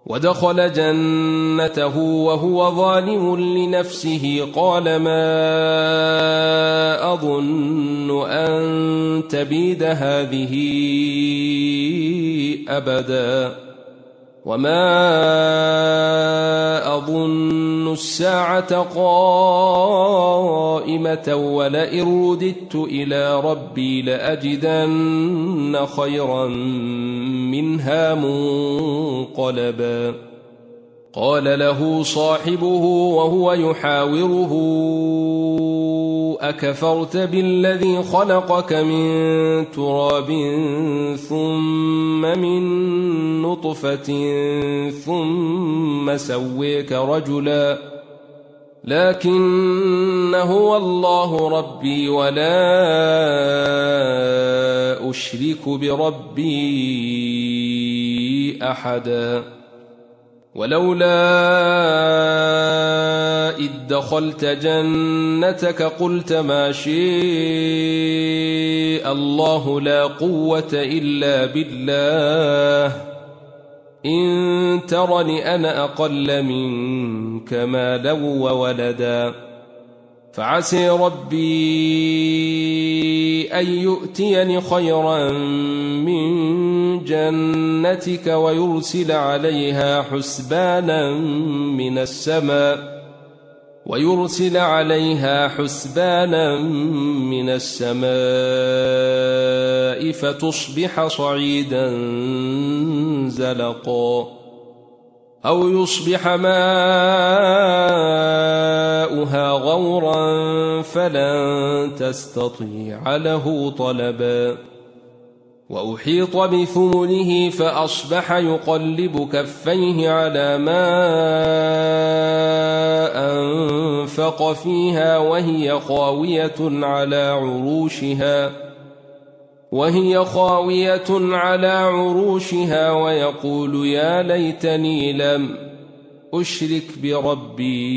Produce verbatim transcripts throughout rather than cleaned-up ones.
ودخل جنته وهو ظالم لنفسه قال ما أظن أن تبيد هذه أبدا وما أظن الساعة قائمة ولئن رددت إلى ربي لأجدن خيرا منها منقلبا قال له صاحبه وهو يحاوره أكفرت بالذي خلقك من تراب ثم من نطفة ثم سويك رجلا لكن هو الله ربي ولا أشرك بربي أحدا ولولا إذ دخلت جنتك قلت ما شاء الله لا قوة إلا بالله إن ترني أنا أقل منك مالا وولدا فعسى ربي أن يؤتيني خيرا من جنتك ويرسل عليها حسبانا من السماء ويرسل عليها حسبانا من السماء فتصبح صعيدا زلقا أو يصبح ماؤها غورا فلن تستطيع له طلبا وأحيط بثمره فأصبح يقلب كفيه على ما أنفق فيها وهي خاوية على عروشها وهي خاوية على عروشها ويقول يا ليتني لم أشرك بربي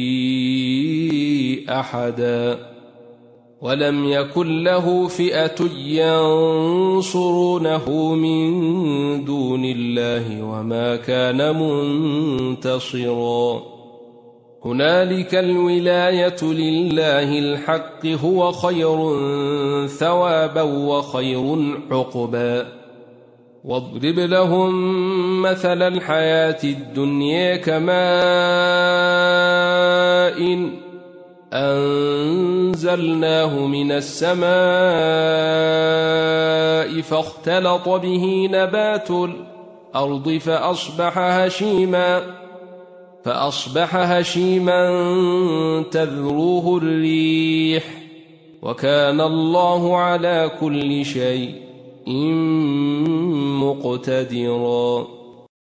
أحدا ولم يكن له فئة ينصرونه من دون الله وما كان منتصرا هنالك الولاية لله الحق هو خير ثوابا وخير عقبا واضرب لهم مثل الحياة الدنيا كماء أنزلناه من السماء فاختلط به نبات الأرض فأصبح هشيما فأصبح هشيما تذروه الريح وكان الله على كل شيء مقتدرا